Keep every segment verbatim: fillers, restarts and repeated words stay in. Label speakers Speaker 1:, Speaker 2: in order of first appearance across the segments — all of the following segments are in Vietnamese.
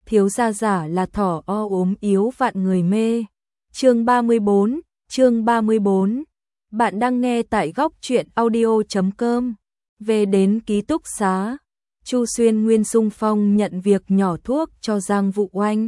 Speaker 1: thiếu gia giả là thỏ o ốm yếu vạn người mê. Chương ba mươi bốn, chương ba mươi bốn. Bạn đang nghe tại góc truyện audio chấm com. Về đến ký túc xá, Chu Xuyên Nguyên xung phong nhận việc nhỏ thuốc cho Giang Vũ Oanh.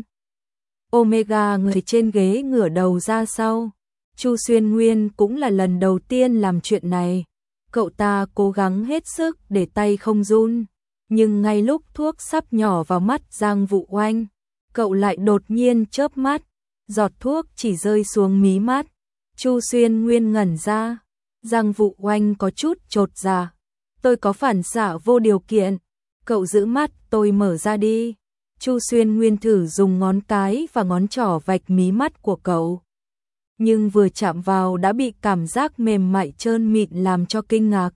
Speaker 1: Omega người trên ghế ngửa đầu ra sau. Chu Xuyên Nguyên cũng là lần đầu tiên làm chuyện này. Cậu ta cố gắng hết sức để tay không run. Nhưng ngay lúc thuốc sắp nhỏ vào mắt Giang Vũ Oanh, cậu lại đột nhiên chớp mắt, giọt thuốc chỉ rơi xuống mí mắt. Chu Xuyên Nguyên ngẩn ra, Giang Vũ Oanh có chút chột dạ. Tôi có phản xạ vô điều kiện, cậu giữ mắt tôi mở ra đi. Chu Xuyên Nguyên thử dùng ngón cái và ngón trỏ vạch mí mắt của cậu. Nhưng vừa chạm vào đã bị cảm giác mềm mại trơn mịn làm cho kinh ngạc.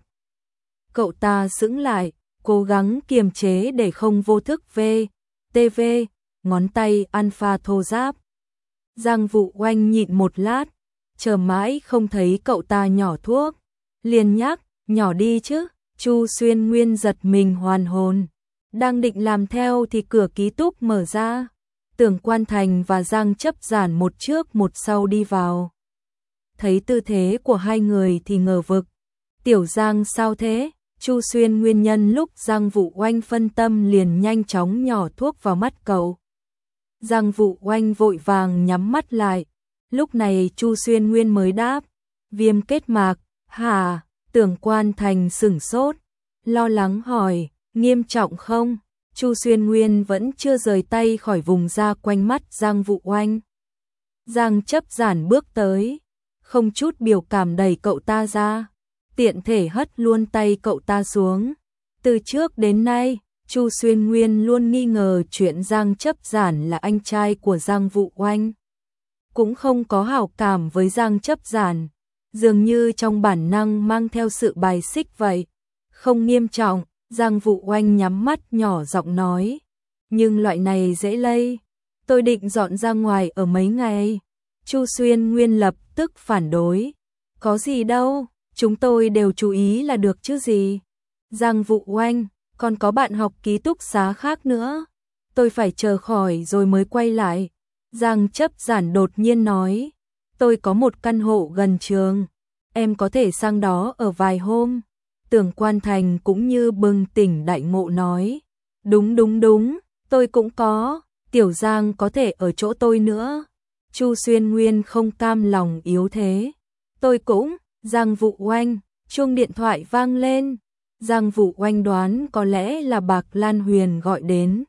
Speaker 1: Cậu ta sững lại, cố gắng kiềm chế để không vô thức vê, tê vê, ngón tay alpha thô ráp. Giang Vũ Oanh nhịn một lát, chờ mãi không thấy cậu ta nhỏ thuốc. Liền nhắc, nhỏ đi chứ. Chu Xuyên Nguyên giật mình hoàn hồn. Đang định làm theo thì cửa ký túc mở ra. Tưởng Quan Thành và Giang Chấp Giản một trước một sau đi vào. Thấy tư thế của hai người thì ngờ vực. Tiểu Giang sao thế? Chu Xuyên Nguyên nhân lúc Giang Vũ Oanh phân tâm liền nhanh chóng nhỏ thuốc vào mắt cậu. Giang Vũ Oanh vội vàng nhắm mắt lại. Lúc này Chu Xuyên Nguyên mới đáp. Viêm kết mạc, hả? Tưởng Quan Thành sửng sốt, lo lắng hỏi, nghiêm trọng không? Chu Xuyên Nguyên vẫn chưa rời tay khỏi vùng da quanh mắt Giang Vũ Oanh. Giang Chấp Giản bước tới, không chút biểu cảm đẩy cậu ta ra, tiện thể hất luôn tay cậu ta xuống. Từ trước đến nay, Chu Xuyên Nguyên luôn nghi ngờ chuyện Giang Chấp Giản là anh trai của Giang Vũ Oanh. Cũng không có hảo cảm với Giang Chấp Giản, dường như trong bản năng mang theo sự bài xích vậy. Không nghiêm trọng, Giang Vũ Oanh nhắm mắt nhỏ giọng nói. Nhưng loại này dễ lây. Tôi định dọn ra ngoài ở mấy ngày. Chu Xuyên Nguyên lập tức phản đối. Có gì đâu, chúng tôi đều chú ý là được chứ gì. Giang Vũ Oanh, còn có bạn học ký túc xá khác nữa. Tôi phải chờ khỏi rồi mới quay lại. Giang Chấp Giản đột nhiên nói. Tôi có một căn hộ gần trường. Em có thể sang đó ở vài hôm. Tưởng Quan Thành cũng như bừng tỉnh đại ngộ nói. Đúng đúng đúng, tôi cũng có. Tiểu Giang có thể ở chỗ tôi nữa. Chu Xuyên Nguyên không cam lòng yếu thế. Tôi cũng. Giang Vũ Oanh, chuông điện thoại vang lên. Giang Vũ Oanh đoán có lẽ là Bạc Lan Huyền gọi đến.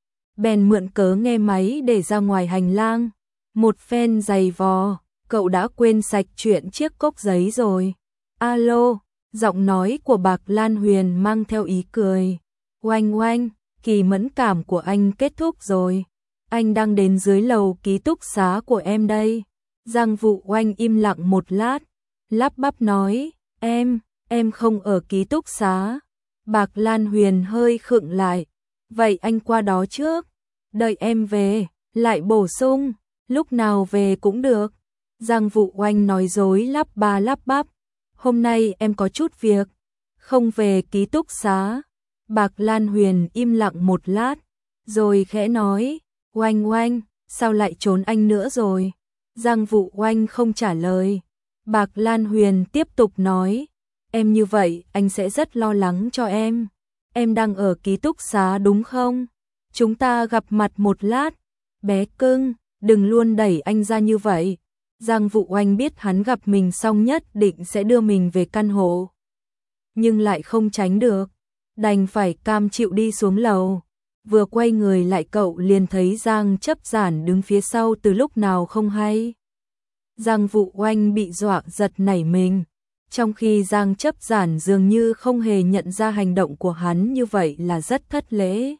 Speaker 1: Bèn mượn cớ nghe máy để ra ngoài hành lang. Một phen giày vò, cậu đã quên sạch chuyện chiếc cốc giấy rồi. Alo, giọng nói của Bạc Lan Huyền mang theo ý cười. Oanh Oanh, kỳ mẫn cảm của anh kết thúc rồi. Anh đang đến dưới lầu ký túc xá của em đây. Giang Vũ Oanh im lặng một lát, lắp bắp nói, em, em không ở ký túc xá. Bạc Lan Huyền hơi khựng lại. Vậy anh qua đó trước, đợi em về, lại bổ sung, lúc nào về cũng được. Giang Vũ Oanh nói dối lắp ba lắp bắp. Hôm nay em có chút việc, không về ký túc xá. Bạc Lan Huyền im lặng một lát, rồi khẽ nói, Oanh Oanh, sao lại trốn anh nữa rồi? Giang Vũ Oanh không trả lời. Bạc Lan Huyền tiếp tục nói, em như vậy anh sẽ rất lo lắng cho em. Em đang ở ký túc xá đúng không? Chúng ta gặp mặt một lát. Bé cưng, đừng luôn đẩy anh ra như vậy. Giang Vũ Oanh biết hắn gặp mình xong nhất định sẽ đưa mình về căn hộ. Nhưng lại không tránh được. Đành phải cam chịu đi xuống lầu. Vừa quay người lại cậu liền thấy Giang Chấp Giản đứng phía sau từ lúc nào không hay. Giang Vũ Oanh bị dọa giật nảy mình. Trong khi Giang Chấp Giản dường như không hề nhận ra hành động của hắn như vậy là rất thất lễ.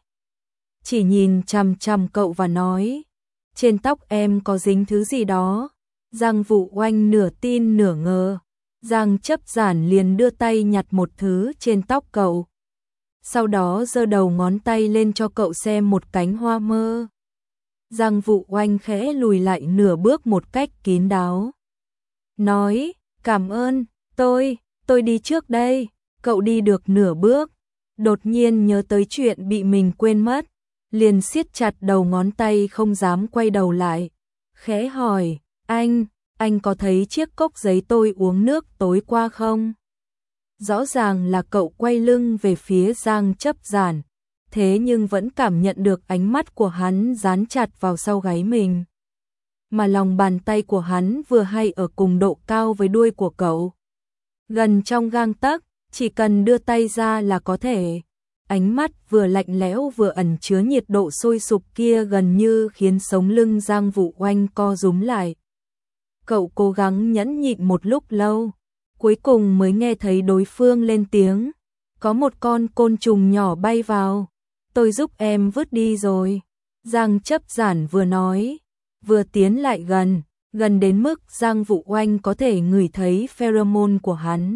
Speaker 1: Chỉ nhìn chằm chằm cậu và nói, trên tóc em có dính thứ gì đó. Giang Vũ Oanh nửa tin nửa ngờ. Giang Chấp Giản liền đưa tay nhặt một thứ trên tóc cậu. Sau đó giơ đầu ngón tay lên cho cậu xem một cánh hoa mơ. Giang Vũ Oanh khẽ lùi lại nửa bước một cách kín đáo. Nói, cảm ơn, tôi, tôi đi trước đây. Cậu đi được nửa bước, đột nhiên nhớ tới chuyện bị mình quên mất. liền siết chặt đầu ngón tay không dám quay đầu lại. Khẽ hỏi, anh, anh có thấy chiếc cốc giấy tôi uống nước tối qua không? Rõ ràng là cậu quay lưng về phía Giang Chấp Giản, thế nhưng vẫn cảm nhận được ánh mắt của hắn dán chặt vào sau gáy mình. Mà lòng bàn tay của hắn vừa hay ở cùng độ cao với đuôi của cậu. Gần trong gang tấc, chỉ cần đưa tay ra là có thể. Ánh mắt vừa lạnh lẽo vừa ẩn chứa nhiệt độ sôi sục kia gần như khiến sống lưng Giang Vũ Oanh co rúm lại. Cậu cố gắng nhẫn nhịn một lúc lâu, cuối cùng mới nghe thấy đối phương lên tiếng. Có một con côn trùng nhỏ bay vào, tôi giúp em vứt đi rồi. Giang Chấp Giản vừa nói, vừa tiến lại gần, gần đến mức Giang Vũ Oanh có thể ngửi thấy pheromone của hắn.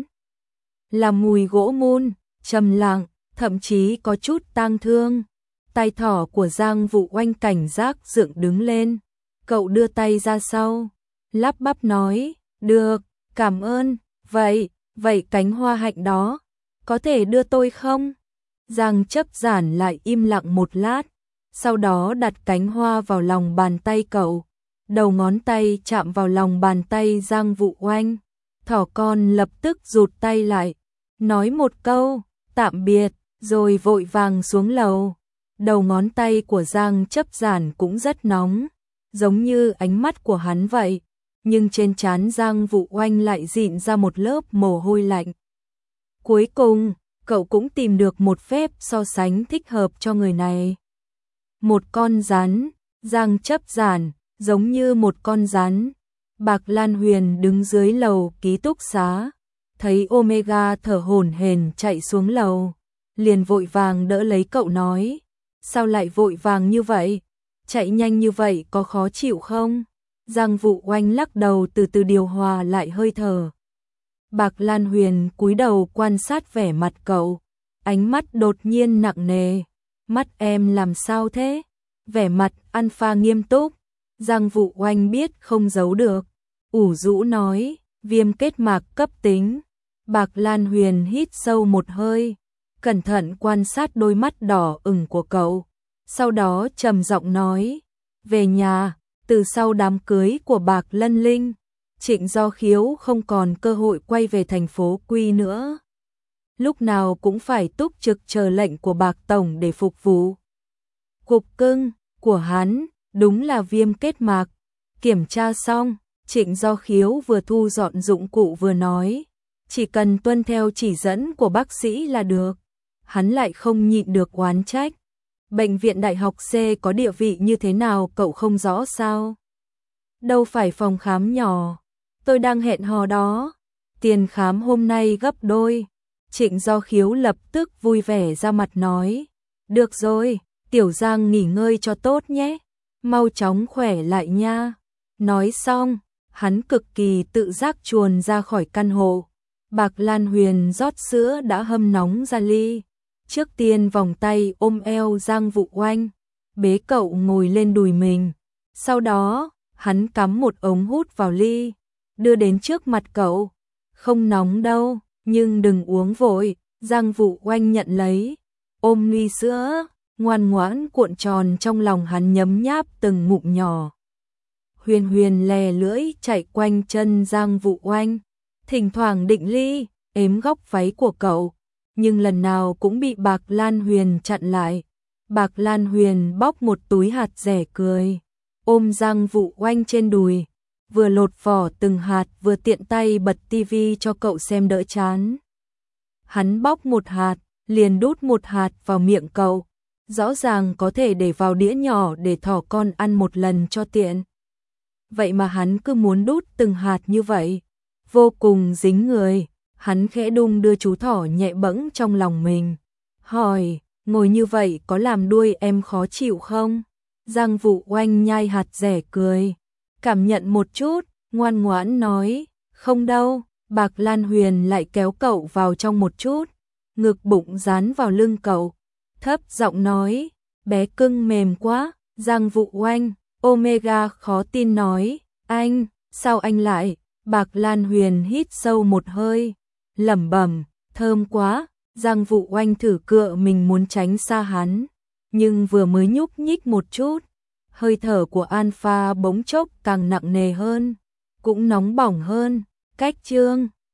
Speaker 1: Là mùi gỗ mun, trầm lặng, thậm chí có chút tang thương. Tai thỏ của Giang Vũ Oanh cảnh giác dựng đứng lên. Cậu đưa tay ra sau, lắp bắp nói, được, cảm ơn, vậy, vậy cánh hoa hạnh đó, có thể đưa tôi không? Giang Chấp Giản lại im lặng một lát, sau đó đặt cánh hoa vào lòng bàn tay cậu. Đầu ngón tay chạm vào lòng bàn tay Giang Vũ Oanh. Thỏ con lập tức rụt tay lại, nói một câu, tạm biệt, rồi vội vàng xuống lầu. Đầu ngón tay của Giang Chấp Giản cũng rất nóng, giống như ánh mắt của hắn vậy, nhưng trên trán Giang Vũ Oanh lại dịn ra một lớp mồ hôi lạnh. Cuối cùng, cậu cũng tìm được một phép so sánh thích hợp cho người này. Một con rắn, Giang Chấp Giản, giống như một con rắn. Bạc Lan Huyền đứng dưới lầu ký túc xá, thấy Omega thở hổn hển chạy xuống lầu, liền vội vàng đỡ lấy cậu nói, sao lại vội vàng như vậy, chạy nhanh như vậy có khó chịu không? Giang Vũ Oanh lắc đầu từ từ điều hòa lại hơi thở. Bạc Lan Huyền cúi đầu quan sát vẻ mặt cậu, ánh mắt đột nhiên nặng nề, mắt em làm sao thế? Vẻ mặt Alpha nghiêm túc. Giang Vũ Oanh biết không giấu được, ủ rũ nói, viêm kết mạc cấp tính. Bạc Lan Huyền hít sâu một hơi, cẩn thận quan sát đôi mắt đỏ ửng của cậu, sau đó trầm giọng nói, về nhà, từ sau đám cưới của Bạc Lân Linh, Trịnh Do Khiếu không còn cơ hội quay về thành phố Quy nữa. Lúc nào cũng phải túc trực chờ lệnh của Bạc Tổng để phục vụ. Cục cưng của hắn đúng là viêm kết mạc. Kiểm tra xong, Trịnh Do Khiếu vừa thu dọn dụng cụ vừa nói, chỉ cần tuân theo chỉ dẫn của bác sĩ là được. Hắn lại không nhịn được oán trách. Bệnh viện Đại học C có địa vị như thế nào cậu không rõ sao? Đâu phải phòng khám nhỏ, tôi đang hẹn hò đó. Tiền khám hôm nay gấp đôi. Trịnh Do Khiếu lập tức vui vẻ ra mặt nói, được rồi, Tiểu Giang nghỉ ngơi cho tốt nhé, mau chóng khỏe lại nha. Nói xong, hắn cực kỳ tự giác chuồn ra khỏi căn hộ. Bạc Lan Huyền rót sữa đã hâm nóng ra ly, trước tiên vòng tay ôm eo Giang Vũ Oanh, bế cậu ngồi lên đùi mình. Sau đó, hắn cắm một ống hút vào ly, đưa đến trước mặt cậu. Không nóng đâu, nhưng đừng uống vội. Giang Vũ Oanh nhận lấy, ôm ly sữa, ngoan ngoãn cuộn tròn trong lòng hắn nhấm nháp từng ngụm nhỏ. Huyền Huyền lè lưỡi chạy quanh chân Giang Vũ Oanh, thỉnh thoảng định ly, ếm góc váy của cậu, nhưng lần nào cũng bị Bạc Lan Huyền chặn lại. Bạc Lan Huyền bóc một túi hạt dẻ cười, ôm Giang Vũ Oanh trên đùi, vừa lột vỏ từng hạt vừa tiện tay bật tivi cho cậu xem đỡ chán. Hắn bóc một hạt, liền đút một hạt vào miệng cậu, rõ ràng có thể để vào đĩa nhỏ để thỏ con ăn một lần cho tiện. Vậy mà hắn cứ muốn đút từng hạt như vậy, vô cùng dính người. Hắn khẽ đung đưa chú thỏ nhẹ bẫng trong lòng mình, hỏi, ngồi như vậy có làm đuôi em khó chịu không? Giang Vũ Oanh nhai hạt dẻ cười, cảm nhận một chút, ngoan ngoãn nói, không đâu. Bạc Lan Huyền lại kéo cậu vào trong một chút, ngực bụng dán vào lưng cậu, thấp giọng nói, bé cưng mềm quá. Giang Vũ Oanh, Omega khó tin nói, anh, sao anh lại? Bạc Lan Huyền hít sâu một hơi, lẩm bẩm, thơm quá. Giang Vũ Oanh thử cựa mình muốn tránh xa hắn, nhưng vừa mới nhúc nhích một chút, hơi thở của Alpha bỗng chốc càng nặng nề hơn, cũng nóng bỏng hơn. Cách Trương